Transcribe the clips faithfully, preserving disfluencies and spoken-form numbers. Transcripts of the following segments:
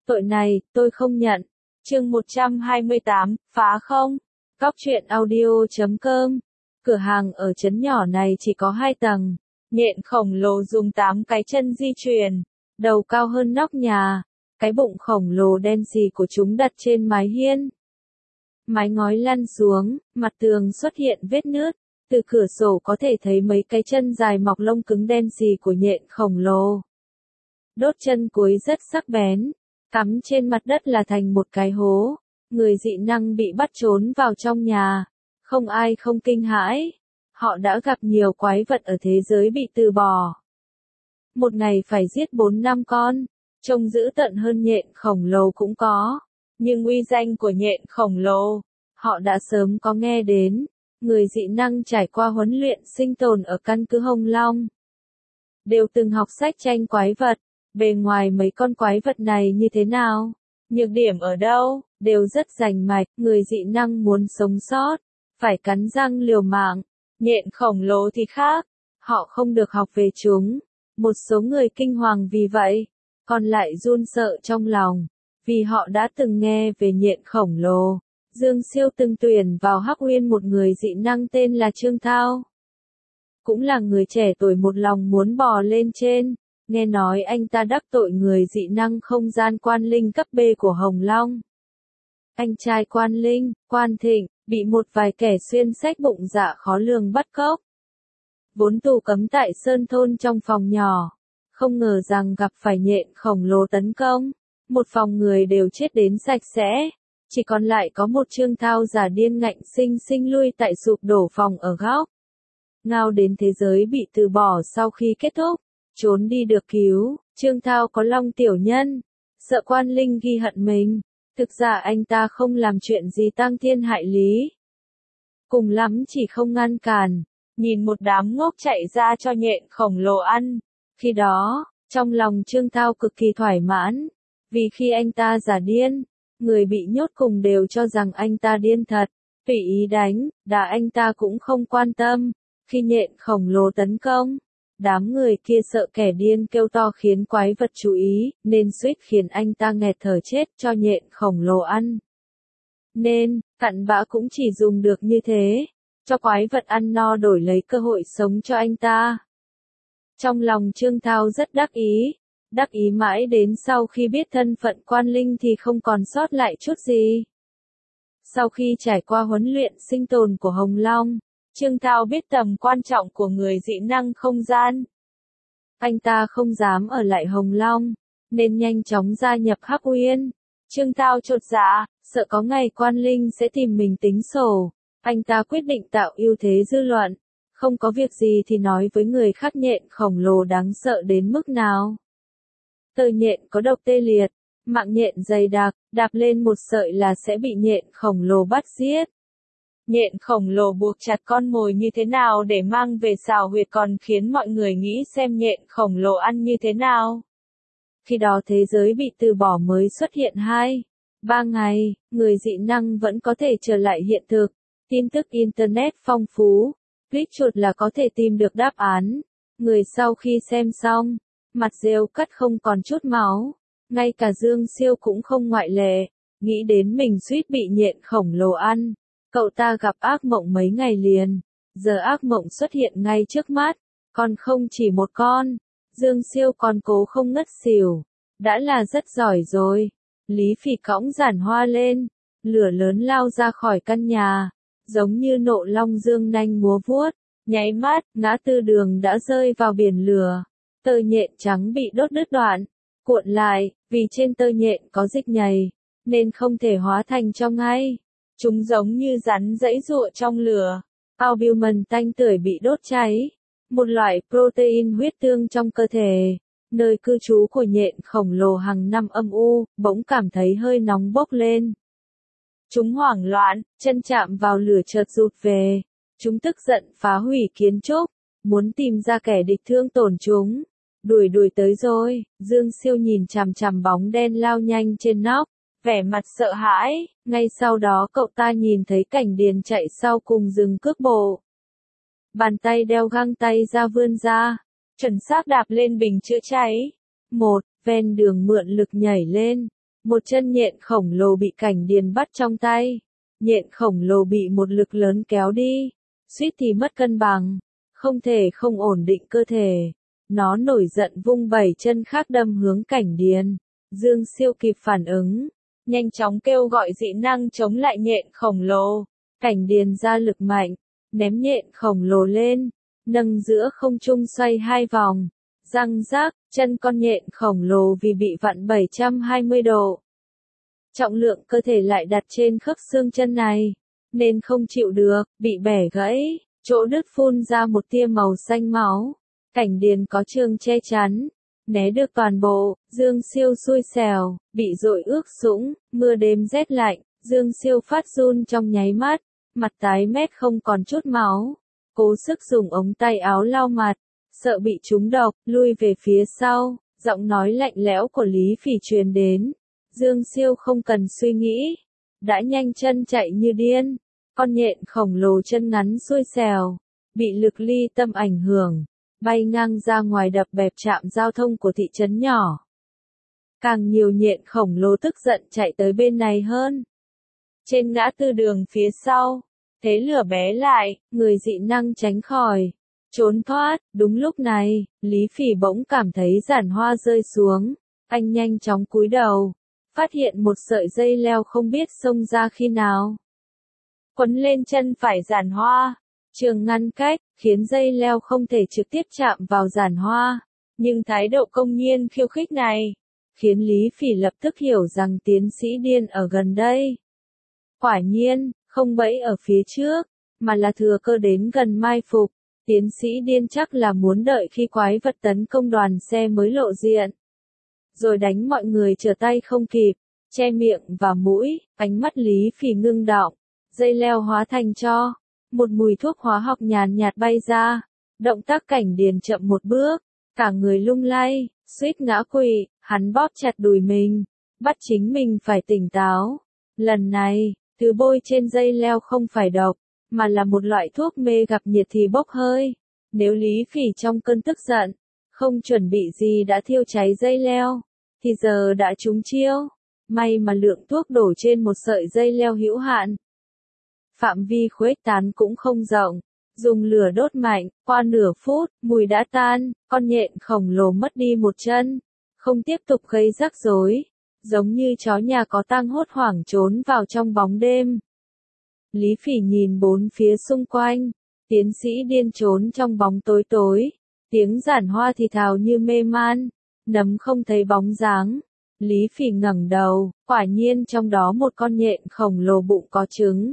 Tội này, tôi không nhận. Chương một trăm hai mươi tám, phá không? Cóc truyện audio chấm com. Cửa hàng ở trấn nhỏ này chỉ có hai tầng. Nhện khổng lồ dùng tám cái chân di chuyển. Đầu cao hơn nóc nhà. Cái bụng khổng lồ đen xì của chúng đặt trên mái hiên. Mái ngói lăn xuống, mặt tường xuất hiện vết nứt. Từ cửa sổ có thể thấy mấy cái chân dài mọc lông cứng đen xì của nhện khổng lồ. Đốt chân cuối rất sắc bén. Cắm trên mặt đất là thành một cái hố. Người dị năng bị bắt trốn vào trong nhà. Không ai không kinh hãi. Họ đã gặp nhiều quái vật ở thế giới bị từ bỏ. Một ngày phải giết bốn năm con. Trông dữ tợn hơn nhện khổng lồ cũng có. Nhưng uy danh của nhện khổng lồ, họ đã sớm có nghe đến. Người dị năng trải qua huấn luyện sinh tồn ở căn cứ Hồng Long. Đều từng học sách tranh quái vật. Bề ngoài mấy con quái vật này như thế nào? Nhược điểm ở đâu? Đều rất rành mạch. Người dị năng muốn sống sót, phải cắn răng liều mạng. Nhện khổng lồ thì khác. Họ không được học về chúng. Một số người kinh hoàng vì vậy. Còn lại run sợ trong lòng. Vì họ đã từng nghe về nhện khổng lồ. Dương Siêu từng tuyển vào Hắc Uyên một người dị năng tên là Trương Thao. Cũng là người trẻ tuổi một lòng muốn bò lên trên. Nghe nói anh ta đắc tội người dị năng không gian Quan Linh cấp B của Hồng Long. Anh trai Quan Linh, Quan Thịnh, bị một vài kẻ xuyên xách bụng dạ khó lường bắt cóc. Vốn tù cấm tại Sơn Thôn trong phòng nhỏ. Không ngờ rằng gặp phải nhện khổng lồ tấn công. Một phòng người đều chết đến sạch sẽ. Chỉ còn lại có một Trương Thao giả điên ngạnh sinh sinh lui tại sụp đổ phòng ở góc. Ngao đến thế giới bị từ bỏ sau khi kết thúc. Trốn đi được cứu, Trương Thao có lòng tiểu nhân. Sợ Quan Linh ghi hận mình. Thực ra anh ta không làm chuyện gì tăng thiên hại lý. Cùng lắm chỉ không ngăn cản. Nhìn một đám ngốc chạy ra cho nhện khổng lồ ăn. Khi đó, trong lòng Trương Thao cực kỳ thoải mãn. Vì khi anh ta giả điên, người bị nhốt cùng đều cho rằng anh ta điên thật. Tùy ý đánh, đá anh ta cũng không quan tâm. Khi nhện khổng lồ tấn công, đám người kia sợ kẻ điên kêu to khiến quái vật chú ý, nên suýt khiến anh ta nghẹt thở chết cho nhện khổng lồ ăn. Nên, cặn bã cũng chỉ dùng được như thế, cho quái vật ăn no đổi lấy cơ hội sống cho anh ta. Trong lòng Trương Thao rất đắc ý, đắc ý mãi đến sau khi biết thân phận Quan Linh thì không còn sót lại chút gì. Sau khi trải qua huấn luyện sinh tồn của Hồng Long, Trương Thao biết tầm quan trọng của người dị năng không gian. Anh ta không dám ở lại Hồng Long, nên nhanh chóng gia nhập Hắc Uyên. Trương Thao chột dạ, sợ có ngày Quan Linh sẽ tìm mình tính sổ. Anh ta quyết định tạo ưu thế dư luận. Không có việc gì thì nói với người khác nhện khổng lồ đáng sợ đến mức nào. Tơ nhện có độc tê liệt, mạng nhện dày đặc, đạp lên một sợi là sẽ bị nhện khổng lồ bắt giết. Nhện khổng lồ buộc chặt con mồi như thế nào để mang về xào huyệt còn khiến mọi người nghĩ xem nhện khổng lồ ăn như thế nào. Khi đó thế giới bị từ bỏ mới xuất hiện hai, ba ngày, người dị năng vẫn có thể trở lại hiện thực. Tin tức Internet phong phú, click chuột là có thể tìm được đáp án. Người sau khi xem xong, mặt rêu cắt không còn chút máu. Ngay cả Dương Siêu cũng không ngoại lệ, nghĩ đến mình suýt bị nhện khổng lồ ăn. Cậu ta gặp ác mộng mấy ngày liền, giờ ác mộng xuất hiện ngay trước mắt, còn không chỉ một con. Dương Siêu còn cố không ngất xỉu, đã là rất giỏi rồi. Lý Phỉ cõng giản hoa lên, lửa lớn lao ra khỏi căn nhà, giống như nộ long dương nanh múa vuốt, nháy mắt, ngã tư đường đã rơi vào biển lửa. Tơ nhện trắng bị đốt đứt đoạn, cuộn lại, vì trên tơ nhện có dịch nhầy, nên không thể hóa thành cho ngay. Chúng giống như rắn giãy giụa trong lửa. Albumin tanh tưởi bị đốt cháy. Một loại protein huyết tương trong cơ thể. Nơi cư trú của nhện khổng lồ hàng năm âm u, bỗng cảm thấy hơi nóng bốc lên. Chúng hoảng loạn, chân chạm vào lửa chợt rụt về. Chúng tức giận phá hủy kiến trúc, muốn tìm ra kẻ địch thương tổn chúng. Đuổi đuổi tới rồi, Dương Siêu nhìn chằm chằm bóng đen lao nhanh trên nóc. Vẻ mặt sợ hãi, ngay sau đó cậu ta nhìn thấy cảnh điền chạy sau cùng dừng cước bộ. Bàn tay đeo găng tay ra vươn ra, chuẩn xác đạp lên bình chữa cháy. Một, ven đường mượn lực nhảy lên. Một chân nhện khổng lồ bị Cảnh Điền bắt trong tay. Nhện khổng lồ bị một lực lớn kéo đi, suýt thì mất cân bằng, không thể không ổn định cơ thể. Nó nổi giận vung bảy chân khác đâm hướng Cảnh Điền. Dương Siêu kịp phản ứng, nhanh chóng kêu gọi dị năng chống lại nhện khổng lồ. Cảnh Điền ra lực mạnh, ném nhện khổng lồ lên, nâng giữa không trung xoay hai vòng. Răng rác, chân con nhện khổng lồ vì bị vặn bảy trăm hai mươi độ. Trọng lượng cơ thể lại đặt trên khớp xương chân này, nên không chịu được, bị bẻ gãy, chỗ đứt phun ra một tia màu xanh máu. Cảnh Điền có trường che chắn, né được toàn bộ. Dương Siêu xui xẻo, bị dội ướt sũng, mưa đêm rét lạnh, Dương Siêu phát run trong nháy mắt, mặt tái mét không còn chút máu, cố sức dùng ống tay áo lau mặt, sợ bị trúng độc, lui về phía sau. Giọng nói lạnh lẽo của Lý Phỉ truyền đến. Dương Siêu không cần suy nghĩ, đã nhanh chân chạy như điên. Con nhện khổng lồ chân ngắn xui xẻo, bị lực ly tâm ảnh hưởng, bay ngang ra ngoài đập bẹp trạm giao thông của thị trấn nhỏ. Càng nhiều nhện khổng lồ tức giận chạy tới bên này hơn. Trên ngã tư đường phía sau, thế lửa bé lại, người dị năng tránh khỏi, trốn thoát. Đúng lúc này, Lý Phỉ bỗng cảm thấy giản hoa rơi xuống. Anh nhanh chóng cúi đầu, phát hiện một sợi dây leo không biết xông ra khi nào, quấn lên chân phải giản hoa. Trường ngăn cách, khiến dây leo không thể trực tiếp chạm vào giản hoa. Nhưng thái độ công nhiên khiêu khích này, khiến Lý Phỉ lập tức hiểu rằng tiến sĩ điên ở gần đây. Quả nhiên, không bẫy ở phía trước, mà là thừa cơ đến gần mai phục. Tiến sĩ điên chắc là muốn đợi khi quái vật tấn công đoàn xe mới lộ diện, rồi đánh mọi người trở tay không kịp. Che miệng và mũi, ánh mắt Lý Phỉ ngưng đọng, dây leo hóa thành tro. Một mùi thuốc hóa học nhàn nhạt bay ra, động tác Cảnh Điền chậm một bước, cả người lung lay, suýt ngã quỵ. Hắn bóp chặt đùi mình, bắt chính mình phải tỉnh táo. Lần này, thứ bôi trên dây leo không phải độc, mà là một loại thuốc mê gặp nhiệt thì bốc hơi. Nếu Lý Phỉ trong cơn tức giận, không chuẩn bị gì đã thiêu cháy dây leo, thì giờ đã trúng chiêu. May mà lượng thuốc đổ trên một sợi dây leo hữu hạn, phạm vi khuếch tán cũng không rộng. Dùng lửa đốt mạnh, qua nửa phút, mùi đã tan, con nhện khổng lồ mất đi một chân, không tiếp tục gây rắc rối, giống như chó nhà có tang hốt hoảng trốn vào trong bóng đêm. Lý Phỉ nhìn bốn phía xung quanh, tiến sĩ điên trốn trong bóng tối tối, tiếng giản hoa thì thào như mê man, nấm không thấy bóng dáng. Lý Phỉ ngẩng đầu, quả nhiên trong đó một con nhện khổng lồ bụng có trứng.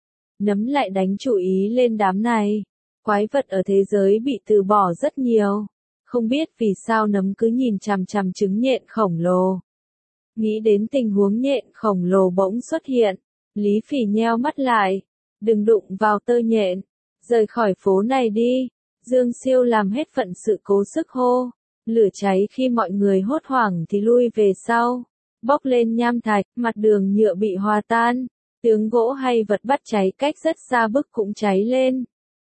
Nấm lại đánh chú ý lên đám này. Quái vật ở thế giới bị từ bỏ rất nhiều. Không biết vì sao nấm cứ nhìn chằm chằm trứng nhện khổng lồ. Nghĩ đến tình huống nhện khổng lồ bỗng xuất hiện, Lý Phỉ nheo mắt lại. Đừng đụng vào tơ nhện. Rời khỏi phố này đi. Dương Siêu làm hết phận sự cố sức hô. Lửa cháy khi mọi người hốt hoảng thì lui về sau. Bốc lên nham thạch, mặt đường nhựa bị hòa tan. Tướng gỗ hay vật bắt cháy cách rất xa bức cũng cháy lên.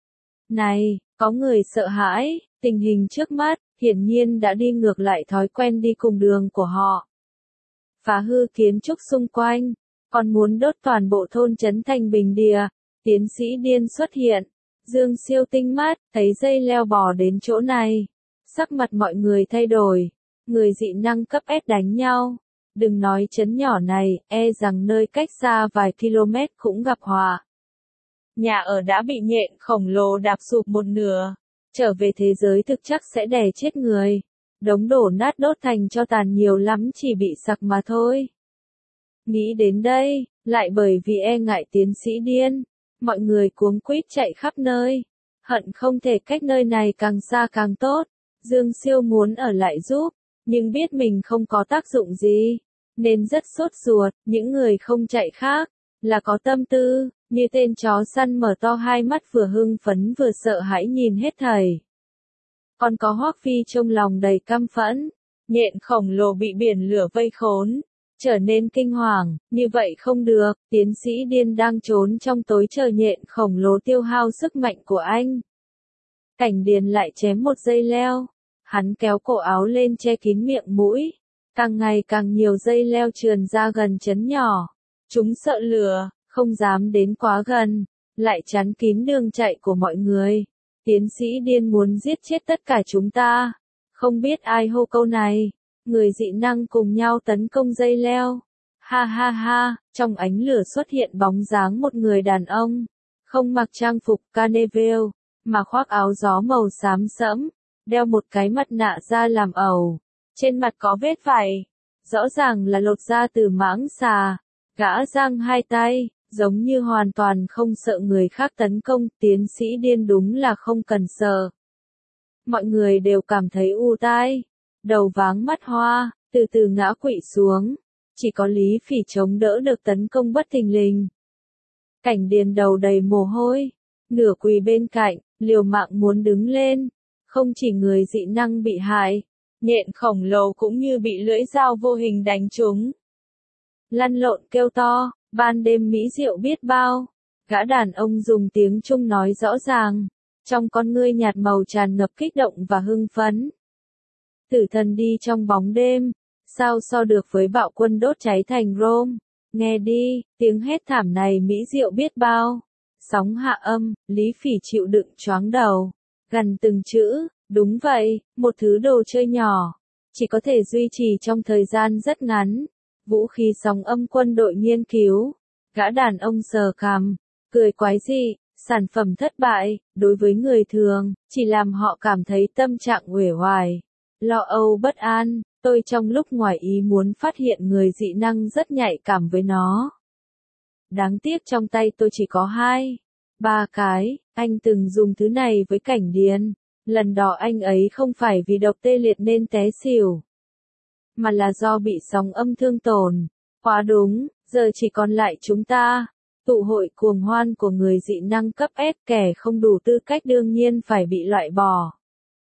Này, có người sợ hãi, tình hình trước mắt, hiển nhiên đã đi ngược lại thói quen đi cùng đường của họ. Phá hư kiến trúc xung quanh, còn muốn đốt toàn bộ thôn trấn thành bình địa. Tiến sĩ điên xuất hiện. Dương Siêu tinh mắt, thấy dây leo bò đến chỗ này. Sắc mặt mọi người thay đổi. Người dị năng cấp S đánh nhau. Đừng nói trấn nhỏ này, e rằng nơi cách xa vài km cũng gặp họa. Nhà ở đã bị nhện khổng lồ đạp sụp một nửa. Trở về thế giới thực chắc sẽ đè chết người. Đống đổ nát đốt thành tro tàn nhiều lắm chỉ bị sặc mà thôi. Nghĩ đến đây, lại bởi vì e ngại tiến sĩ điên, mọi người cuống quýt chạy khắp nơi. Hận không thể cách nơi này càng xa càng tốt. Dương Siêu muốn ở lại giúp, nhưng biết mình không có tác dụng gì, nên rất sốt ruột. Những người không chạy khác, là có tâm tư, như tên chó săn mở to hai mắt vừa hưng phấn vừa sợ hãi nhìn hết thảy. Còn có Hoắc Phi trong lòng đầy căm phẫn, nhện khổng lồ bị biển lửa vây khốn, trở nên kinh hoàng. Như vậy không được, tiến sĩ điên đang trốn trong tối chờ nhện khổng lồ tiêu hao sức mạnh của anh. Cảnh Điền lại chém một dây leo, hắn kéo cổ áo lên che kín miệng mũi. Càng ngày càng nhiều dây leo trườn ra gần trấn nhỏ. Chúng sợ lửa, không dám đến quá gần, lại chắn kín đường chạy của mọi người. Tiến sĩ điên muốn giết chết tất cả chúng ta. Không biết ai hô câu này. Người dị năng cùng nhau tấn công dây leo. Ha ha ha, trong ánh lửa xuất hiện bóng dáng một người đàn ông. Không mặc trang phục carnival, mà khoác áo gió màu xám sẫm, đeo một cái mặt nạ da làm ẩu. Trên mặt có vết vảy, rõ ràng là lột da từ mãng xà. Gã giang hai tay, giống như hoàn toàn không sợ người khác tấn công. Tiến sĩ điên đúng là không cần sợ. Mọi người đều cảm thấy u tai, đầu váng mắt hoa, từ từ ngã quỵ xuống. Chỉ có Lý Phỉ chống đỡ được tấn công bất thình lình. Cảnh Điền đầu đầy mồ hôi, nửa quỳ bên cạnh, liều mạng muốn đứng lên. Không chỉ người dị năng bị hại, nhện khổng lồ cũng như bị lưỡi dao vô hình đánh trúng. Lăn lộn kêu to, ban đêm mỹ diệu biết bao. Gã đàn ông dùng tiếng Trung nói rõ ràng, trong con ngươi nhạt màu tràn ngập kích động và hưng phấn. Tử thần đi trong bóng đêm, sao so được với bạo quân đốt cháy thành Rome. Nghe đi, tiếng hét thảm này mỹ diệu biết bao. Sóng hạ âm, Lý Phỉ chịu đựng choáng đầu. Gần từng chữ, đúng vậy, một thứ đồ chơi nhỏ. Chỉ có thể duy trì trong thời gian rất ngắn. Vũ khí sóng âm quân đội nghiên cứu. Gã đàn ông sờ cằm, cười quái dị, sản phẩm thất bại, đối với người thường, chỉ làm họ cảm thấy tâm trạng uể oải, lo âu bất an. Tôi trong lúc ngoài ý muốn phát hiện người dị năng rất nhạy cảm với nó. Đáng tiếc trong tay tôi chỉ có hai, ba cái. Anh từng dùng thứ này với Cảnh Điền. Lần đó anh ấy không phải vì độc tê liệt nên té xỉu, mà là do bị sóng âm thương tổn. Quá đúng, giờ chỉ còn lại chúng ta. Tụ hội cuồng hoan của người dị năng cấp S, kẻ không đủ tư cách đương nhiên phải bị loại bỏ.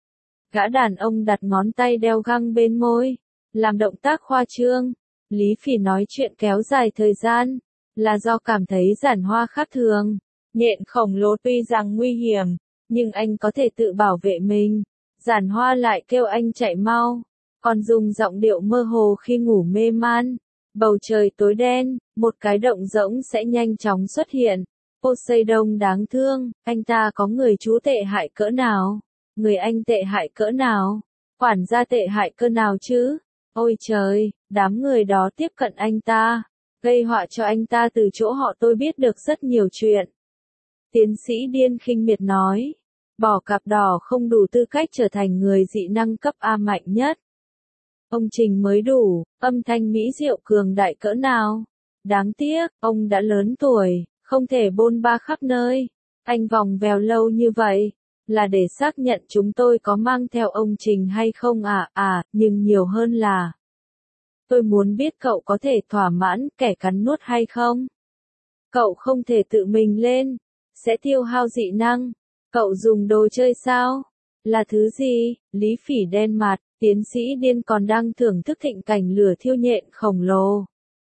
Gã đàn ông đặt ngón tay đeo găng bên môi, làm động tác khoa trương. Lý Phỉ nói chuyện kéo dài thời gian, là do cảm thấy Giản Hoa khác thường. Nhện khổng lồ tuy rằng nguy hiểm, nhưng anh có thể tự bảo vệ mình. Giản Hoa lại kêu anh chạy mau, còn dùng giọng điệu mơ hồ khi ngủ mê man. Bầu trời tối đen, một cái động rỗng sẽ nhanh chóng xuất hiện. Poseidon đáng thương, anh ta có người chú tệ hại cỡ nào? Người anh tệ hại cỡ nào? Quản gia tệ hại cỡ nào chứ? Ôi trời, đám người đó tiếp cận anh ta, gây họa cho anh ta. Từ chỗ họ tôi biết được rất nhiều chuyện. Tiến sĩ điên khinh miệt nói, bỏ cặp đỏ không đủ tư cách trở thành người dị năng cấp A mạnh nhất. Ông Trình mới đủ, âm thanh mỹ diệu cường đại cỡ nào. Đáng tiếc, ông đã lớn tuổi, không thể bôn ba khắp nơi. Anh vòng vèo lâu như vậy, là để xác nhận chúng tôi có mang theo ông Trình hay không à? À, nhưng nhiều hơn là, tôi muốn biết cậu có thể thỏa mãn kẻ cắn nuốt hay không? Cậu không thể tự mình lên, sẽ tiêu hao dị năng. Cậu dùng đồ chơi sao? Là thứ gì? Lý Phỉ đen mặt, tiến sĩ điên còn đang thưởng thức thịnh cảnh lửa thiêu nhện khổng lồ.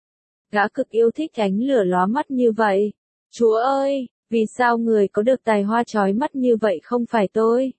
Gã cực yêu thích ánh lửa lóa mắt như vậy. Chúa ơi, vì sao người có được tài hoa chói mắt như vậy không phải tôi?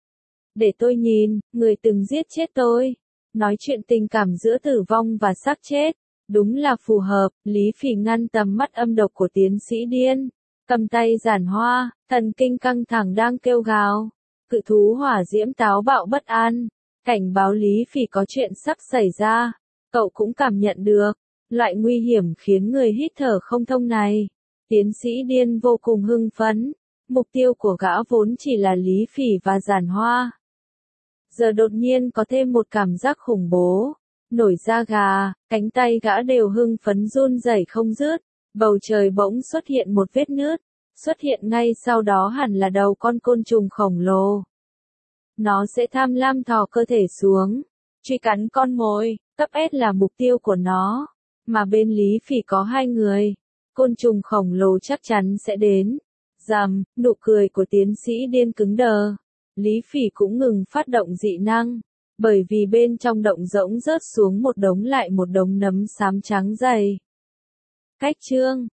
Để tôi nhìn, người từng giết chết tôi. Nói chuyện tình cảm giữa tử vong và xác chết, đúng là phù hợp. Lý Phỉ ngăn tầm mắt âm độc của tiến sĩ điên, cầm tay Giản Hoa, thần kinh căng thẳng đang kêu gào. Cự thú hỏa diễm táo bạo bất an, cảnh báo Lý Phỉ có chuyện sắp xảy ra. Cậu cũng cảm nhận được loại nguy hiểm khiến người hít thở không thông này. Tiến sĩ điên vô cùng hưng phấn. Mục tiêu của gã vốn chỉ là Lý Phỉ và Giản Hoa, giờ đột nhiên có thêm một cảm giác khủng bố. Nổi da gà, cánh tay gã đều hưng phấn run rẩy không dứt. Bầu trời bỗng xuất hiện một vết nứt, xuất hiện ngay sau đó hẳn là đầu con côn trùng khổng lồ. Nó sẽ tham lam thò cơ thể xuống, truy cắn con mồi. Cấp S là mục tiêu của nó, mà bên Lý Phỉ có hai người. Côn trùng khổng lồ chắc chắn sẽ đến. Rầm, nụ cười của tiến sĩ điên cứng đờ. Lý Phỉ cũng ngừng phát động dị năng, bởi vì bên trong động rỗng rớt xuống một đống lại một đống nấm xám trắng dày. Cách chương